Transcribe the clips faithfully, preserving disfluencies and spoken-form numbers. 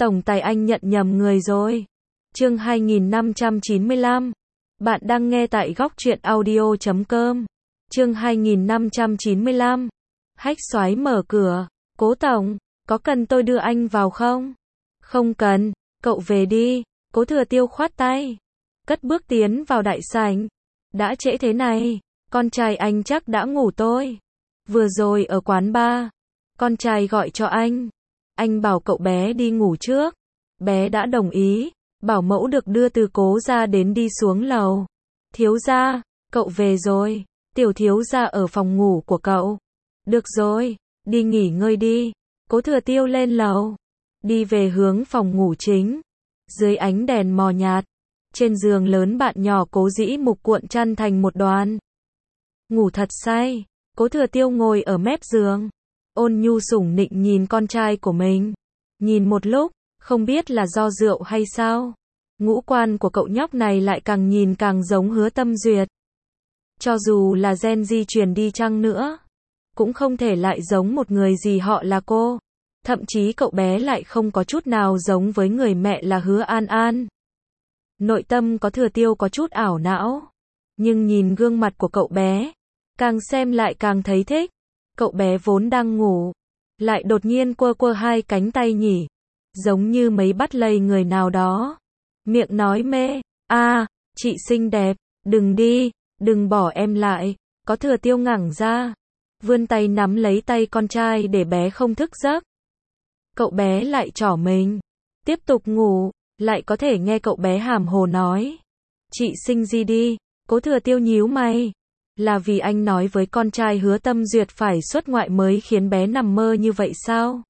Tổng tài anh nhận nhầm người rồi. Chương hai nghìn năm trăm chín mươi lăm. Bạn đang nghe tại góc truyện audio chấm com. Chương hai nghìn năm trăm chín mươi lăm. Hách Soái mở cửa. Cố tổng, có cần tôi đưa anh vào không? Không cần, cậu về đi. Cố Thừa Tiêu khoát tay, cất bước tiến vào đại sảnh. Đã trễ thế này, con trai anh chắc đã ngủ tôi. Vừa rồi ở quán bar, con trai gọi cho anh. Anh bảo cậu bé đi ngủ trước. Bé đã đồng ý, bảo mẫu được đưa từ Cố gia đến đi xuống lầu. Thiếu gia, cậu về rồi. Tiểu thiếu gia ở phòng ngủ của cậu. Được rồi, đi nghỉ ngơi đi. Cố Thừa Tiêu lên lầu, đi về hướng phòng ngủ chính. Dưới ánh đèn mờ nhạt, trên giường lớn bạn nhỏ Cố Dĩ Mục cuộn chăn thành một đoàn. Ngủ thật say, Cố Thừa Tiêu ngồi ở mép giường, ôn nhu sủng nịnh nhìn con trai của mình. Nhìn một lúc, không biết là do rượu hay sao, ngũ quan của cậu nhóc này lại càng nhìn càng giống Hứa Tâm Duyệt. Cho dù là gen di truyền đi chăng nữa, cũng không thể lại giống một người gì họ là cô. Thậm chí cậu bé lại không có chút nào giống với người mẹ là Hứa An An. Nội tâm Có Thừa Tiêu có chút ảo não, nhưng nhìn gương mặt của cậu bé, càng xem lại càng thấy thích. Cậu bé vốn đang ngủ, lại đột nhiên quơ quơ hai cánh tay nhỉ, giống như mấy bắt lây người nào đó. Miệng nói mê, a, chị xinh đẹp, đừng đi, đừng bỏ em lại. Có Thừa Tiêu ngẳng ra, vươn tay nắm lấy tay con trai để bé không thức giấc. Cậu bé lại trỏ mình, tiếp tục ngủ, lại có thể nghe cậu bé hàm hồ nói. Chị sinh gì đi. Cố Thừa Tiêu nhíu mày. Là vì anh nói với con trai Hứa Tâm Duyệt phải xuất ngoại mới khiến bé nằm mơ như vậy sao?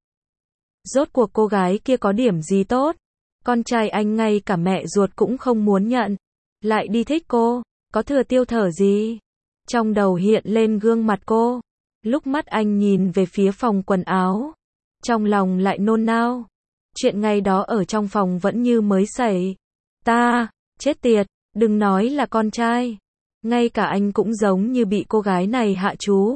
Rốt cuộc cô gái kia có điểm gì tốt? Con trai anh ngay cả mẹ ruột cũng không muốn nhận, lại đi thích cô. Có Thừa Tiêu thở gì? Trong đầu hiện lên gương mặt cô. Lúc mắt anh nhìn về phía phòng quần áo, trong lòng lại nôn nao. Chuyện ngày đó ở trong phòng vẫn như mới xảy. Ta, chết tiệt, đừng nói là con trai. Ngay cả anh cũng giống như bị cô gái này hạ chú.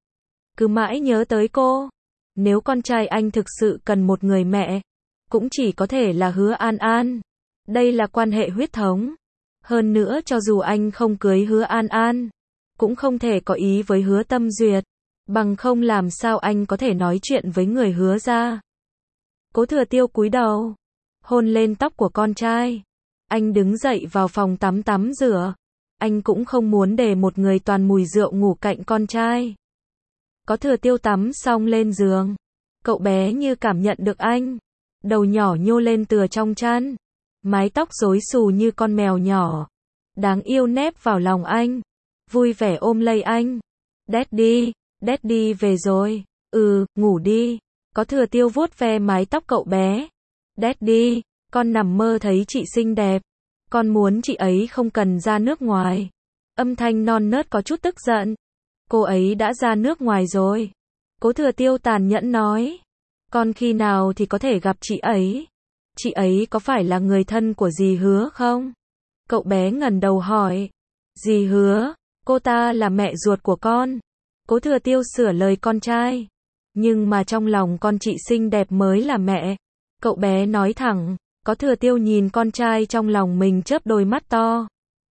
Cứ mãi nhớ tới cô. Nếu con trai anh thực sự cần một người mẹ, cũng chỉ có thể là Hứa An An. Đây là quan hệ huyết thống. Hơn nữa cho dù anh không cưới Hứa An An, cũng không thể có ý với Hứa Tâm Duyệt. Bằng không làm sao anh có thể nói chuyện với người Hứa gia. Cố Thừa Tiêu cúi đầu, hôn lên tóc của con trai. Anh đứng dậy vào phòng tắm tắm rửa. Anh cũng không muốn để một người toàn mùi rượu ngủ cạnh con trai. Có Thừa Tiêu tắm xong lên giường. Cậu bé như cảm nhận được anh. Đầu nhỏ nhô lên từ trong chăn. Mái tóc rối xù như con mèo nhỏ. Đáng yêu nép vào lòng anh. Vui vẻ ôm lấy anh. Daddy, Daddy về rồi. Ừ, ngủ đi. Có Thừa Tiêu vuốt ve mái tóc cậu bé. Daddy, con nằm mơ thấy chị xinh đẹp. Con muốn chị ấy không cần ra nước ngoài. Âm thanh non nớt có chút tức giận. Cô ấy đã ra nước ngoài rồi. Cố Thừa Tiêu tàn nhẫn nói. Con khi nào thì có thể gặp chị ấy? Chị ấy có phải là người thân của dì Hứa không? Cậu bé ngẩng đầu hỏi. Dì Hứa, cô ta là mẹ ruột của con. Cố Thừa Tiêu sửa lời con trai. Nhưng mà trong lòng con chị xinh đẹp mới là mẹ. Cậu bé nói thẳng. Có Thừa Tiêu nhìn con trai trong lòng mình chớp đôi mắt to.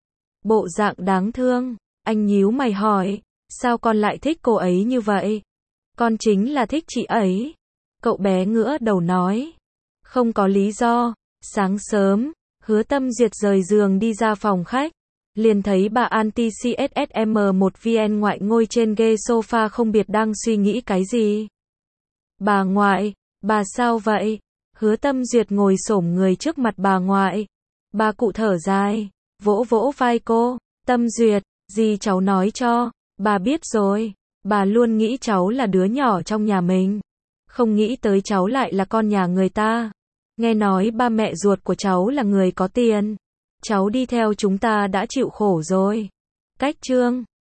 Bộ dạng đáng thương. Anh nhíu mày hỏi. Sao con lại thích cô ấy như vậy? Con chính là thích chị ấy. Cậu bé ngửa đầu nói. Không có lý do. Sáng sớm, Hứa Tâm Duyệt rời giường đi ra phòng khách. Liền thấy bà Anti-xê ét ét em một vn ngoại ngồi trên ghế sofa không biết đang suy nghĩ cái gì. Bà ngoại, bà sao vậy? Hứa Tâm Duyệt ngồi xổm người trước mặt bà ngoại. Bà cụ thở dài, vỗ vỗ vai cô. Tâm Duyệt, dì cháu nói cho, bà biết rồi. Bà luôn nghĩ cháu là đứa nhỏ trong nhà mình. Không nghĩ tới cháu lại là con nhà người ta. Nghe nói ba mẹ ruột của cháu là người có tiền. Cháu đi theo chúng ta đã chịu khổ rồi. Cách chương